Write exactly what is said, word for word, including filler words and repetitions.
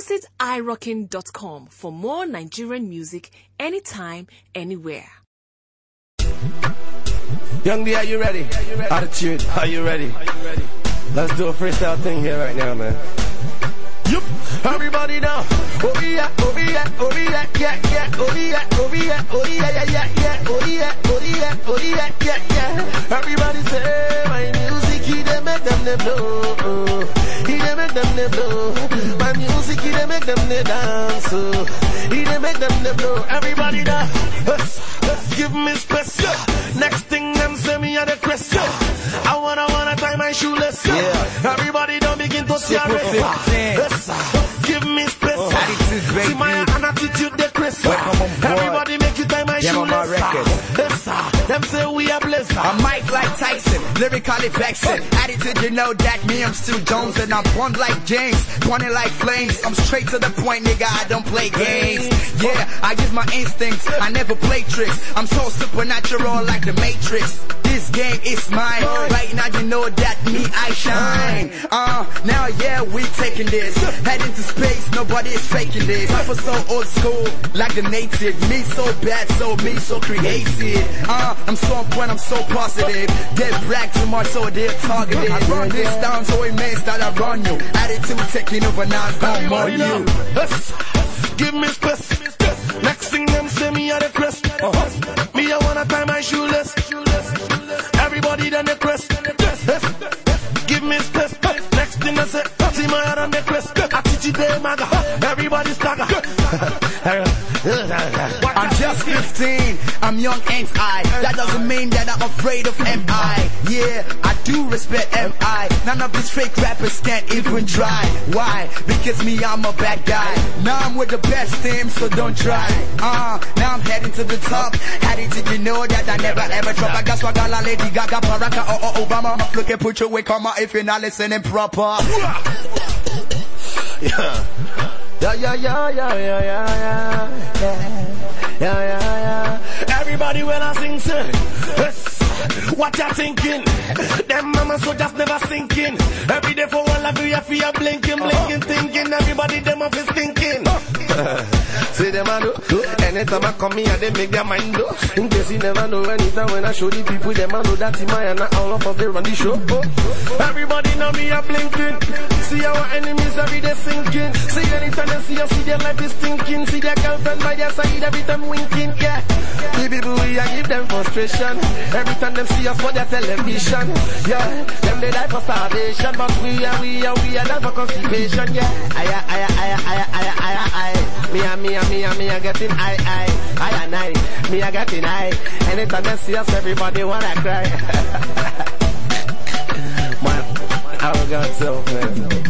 Visit i rockin dot com for more Nigerian music anytime, anywhere. Young D, are you ready? Attitude, are you ready? Let's do a freestyle thing here right now, man. Yup, everybody now. Oh yeah, oh yeah, oh yeah, yeah, yeah, oh yeah, oh yeah, oh yeah, yeah, yeah, yeah, oh yeah, oh yeah, oh yeah, yeah, yeah. Everybody say my music, he dey make them dey blow. He dey make them dey blow. My music, he dey make them dey dance. He dey make them dey blow. Everybody now, give me space. Next thing them say me a the question. I wanna wanna tie my shoelace. Yeah. Everybody don't begin to see a race. Give me space. Oh, see my attitude, the Chris. Everybody make you tie my shoelace. Yes, them say we are blessed. I'm Mike like Tyson, lyrically vexing. Attitude, you know that me, I'm Stu Jones, and I'm born like James, pointing like flames. I'm straight to the point, nigga. I don't play games. Yeah, I use my instincts. I never play tricks. I'm so supernatural like the Matrix. This game is mine. Right now, you know that me, I shine. Uh, now yeah, we taking this. Heading to space, nobody is faking this. I was so old school, like the native. Me so bad, so me so creative. Uh, I'm so on point, I'm so positive. They brag too much, so they're targeted. I run this down, so it means that I run you. Attitude taking over, now I'm gonna more you. Give me space. Next thing them say me are the crest. Uh-huh. Me I wanna tie my shoelace. Everybody done the crest. Give me space. Next thing I say, see my head on the crest. Attitude day maga. Everybody stagger. I'm just fifteen, I'm young ain't I. That doesn't mean that I'm afraid of M I. Yeah, I do respect M I. None of these fake rappers can't even try. Why? Because me, I'm a bad guy. Now I'm with the best team, so don't try. Uh, now I'm heading to the top. Heading to you know that I never ever drop. I got swagger la Lady Gaga, Paraka, or oh, oh, Obama. Look at put your way, come on if you're not listening proper. Yeah. Yeah, yeah, yeah, yeah, yeah, yeah, yeah, yeah, yeah, yeah. Everybody when I sing, say, yes. What you thinking? Them mama so just never thinking. Every day for one life, you feel blinking, blinking, thinking. Everybody them off is thinking. Say them I do. Anytime I come here, they make their mind do. In case you never know, anytime when I show the people, them I know that's in my and all of us they run the show. Everybody know me a blinking. See our enemies every day sinking. See anytime they see us, see their life is thinking. See their girlfriend by their side, every time winking. Yeah, the people we I give them frustration. Every time them see us for their television. Yeah, them they die for starvation, but we are we are we are die for constipation. Yeah, I I I I I I I. Me and me and me and me are getting high, high, high and high. Me are getting high. Anytime they see us, everybody wanna cry. My arrogant self, man.